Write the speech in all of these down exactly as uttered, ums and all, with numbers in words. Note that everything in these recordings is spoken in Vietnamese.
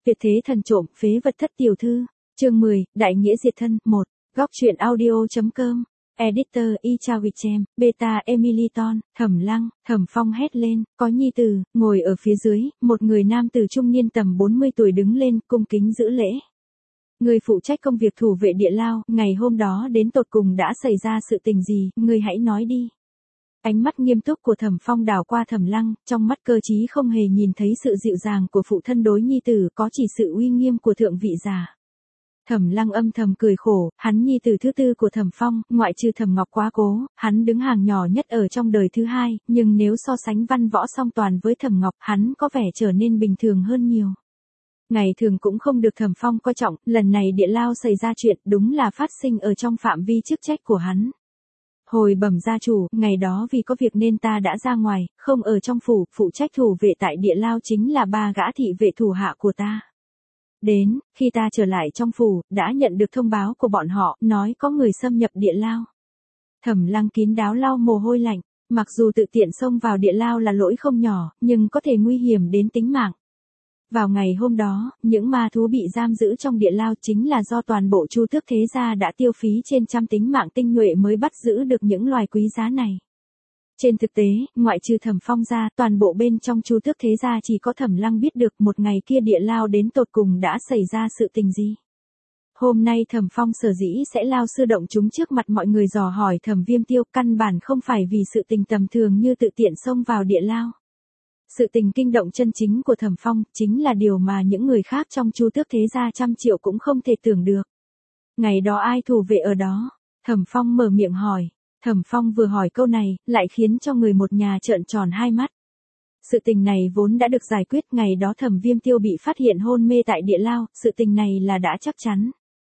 Tuyệt thế thần trộm, phế vật thất tiểu thư. Chương mười, Đại nghĩa diệt thân, một. Góc truyện audio.com. Editor Y Chao Vichem, Beta Emiliton, Thẩm Lăng, Thẩm Phong hét lên, có nhi tử, ngồi ở phía dưới, một người nam tử trung niên tầm bốn mươi tuổi đứng lên, cung kính giữ lễ. Người phụ trách công việc thủ vệ địa lao, ngày hôm đó đến tột cùng đã xảy ra sự tình gì, người hãy nói đi. Ánh mắt nghiêm túc của Thẩm Phong đảo qua Thẩm Lăng, trong mắt cơ trí không hề nhìn thấy sự dịu dàng của phụ thân đối nhi tử, có chỉ sự uy nghiêm của thượng vị giả. Thẩm Lăng âm thầm cười khổ, hắn nhi tử thứ tư của Thẩm Phong, ngoại trừ Thẩm Ngọc quá cố, hắn đứng hàng nhỏ nhất ở trong đời thứ hai, nhưng nếu so sánh văn võ song toàn với Thẩm Ngọc, hắn có vẻ trở nên bình thường hơn nhiều. Ngày thường cũng không được Thẩm Phong coi trọng, lần này địa lao xảy ra chuyện đúng là phát sinh ở trong phạm vi chức trách của hắn. Hồi bẩm gia chủ, ngày đó vì có việc nên ta đã ra ngoài, không ở trong phủ, phụ trách thủ vệ tại địa lao chính là ba gã thị vệ thủ hạ của ta. Đến, khi ta trở lại trong phủ, đã nhận được thông báo của bọn họ, nói có người xâm nhập địa lao. Thẩm Lăng kín đáo lau mồ hôi lạnh, mặc dù tự tiện xông vào địa lao là lỗi không nhỏ, nhưng có thể nguy hiểm đến tính mạng. Vào ngày hôm đó, những ma thú bị giam giữ trong địa lao chính là do toàn bộ Chu Tước thế gia đã tiêu phí trên trăm tính mạng tinh nhuệ mới bắt giữ được những loài quý giá này. Trên thực tế, ngoại trừ Thẩm Phong ra, toàn bộ bên trong Chu Tước thế gia chỉ có Thẩm Lăng biết được một ngày kia địa lao đến tột cùng đã xảy ra sự tình gì. Hôm nay Thẩm Phong sở dĩ sẽ lao sư động chúng trước mặt mọi người dò hỏi Thẩm Viêm Tiêu, căn bản không phải vì sự tình tầm thường như tự tiện xông vào địa lao. Sự tình kinh động chân chính của Thẩm Phong chính là điều mà những người khác trong Chu Tước thế gia trăm triệu cũng không thể tưởng được. Ngày đó ai thủ vệ ở đó? Thẩm Phong mở miệng hỏi. Thẩm Phong vừa hỏi câu này, lại khiến cho người một nhà trợn tròn hai mắt. Sự tình này vốn đã được giải quyết, ngày đó Thẩm Viêm Tiêu bị phát hiện hôn mê tại địa lao, sự tình này là đã chắc chắn.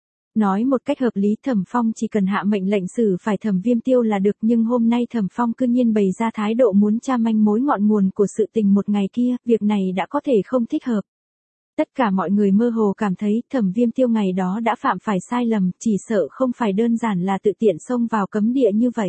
Nói một cách hợp lý, Thẩm Phong chỉ cần hạ mệnh lệnh xử phải Thẩm Viêm Tiêu là được, nhưng hôm nay Thẩm Phong cư nhiên bày ra thái độ muốn tra manh mối ngọn nguồn của sự tình một ngày kia, việc này đã có thể không thích hợp. Tất cả mọi người mơ hồ cảm thấy Thẩm Viêm Tiêu ngày đó đã phạm phải sai lầm, chỉ sợ không phải đơn giản là tự tiện xông vào cấm địa như vậy.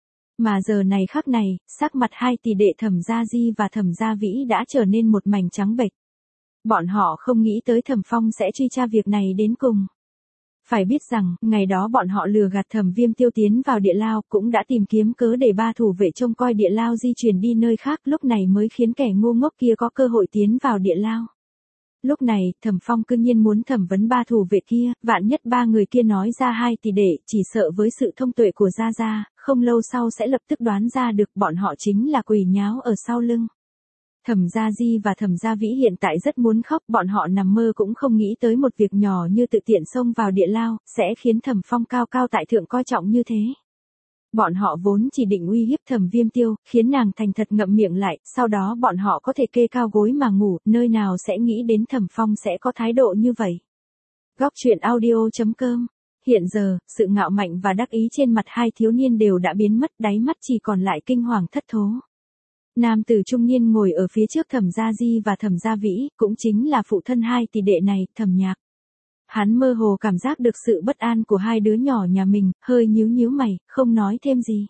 Mà giờ này khắc này, sắc mặt hai tỷ đệ Thẩm Gia Di và Thẩm Gia Vĩ đã trở nên một mảnh trắng bệch. Bọn họ không nghĩ tới Thẩm Phong sẽ truy tra việc này đến cùng. Phải biết rằng, ngày đó bọn họ lừa gạt Thẩm Viêm Tiêu tiến vào địa lao, cũng đã tìm kiếm cớ để ba thủ vệ trông coi địa lao di chuyển đi nơi khác, lúc này mới khiến kẻ ngu ngốc kia có cơ hội tiến vào địa lao. Lúc này, Thẩm Phong cư nhiên muốn thẩm vấn ba thủ vệ kia, vạn nhất ba người kia nói ra hai tỷ đệ, chỉ sợ với sự thông tuệ của Gia Gia, không lâu sau sẽ lập tức đoán ra được bọn họ chính là quỷ nháo ở sau lưng. Thẩm Gia Di và Thẩm Gia Vĩ hiện tại rất muốn khóc, bọn họ nằm mơ cũng không nghĩ tới một việc nhỏ như tự tiện xông vào địa lao, sẽ khiến Thẩm Phong cao cao tại thượng coi trọng như thế. Bọn họ vốn chỉ định uy hiếp Thẩm Viêm Tiêu, khiến nàng thành thật ngậm miệng lại, sau đó bọn họ có thể kê cao gối mà ngủ, nơi nào sẽ nghĩ đến Thẩm Phong sẽ có thái độ như vậy. Góc truyện audio.com. Hiện giờ, sự ngạo mạnh và đắc ý trên mặt hai thiếu niên đều đã biến mất, đáy mắt chỉ còn lại kinh hoàng thất thố. Nam tử trung niên ngồi ở phía trước Thẩm Gia Di và Thẩm Gia Vĩ, cũng chính là phụ thân hai tỷ đệ này, Thẩm Nhạc. Hắn mơ hồ cảm giác được sự bất an của hai đứa nhỏ nhà mình, hơi nhíu nhíu mày, không nói thêm gì.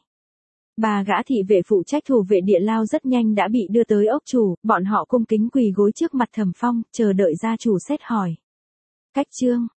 Ba gã thị vệ phụ trách thủ vệ địa lao rất nhanh đã bị đưa tới ốc chủ, bọn họ cung kính quỳ gối trước mặt Thẩm Phong, chờ đợi gia chủ xét hỏi. Cách chương,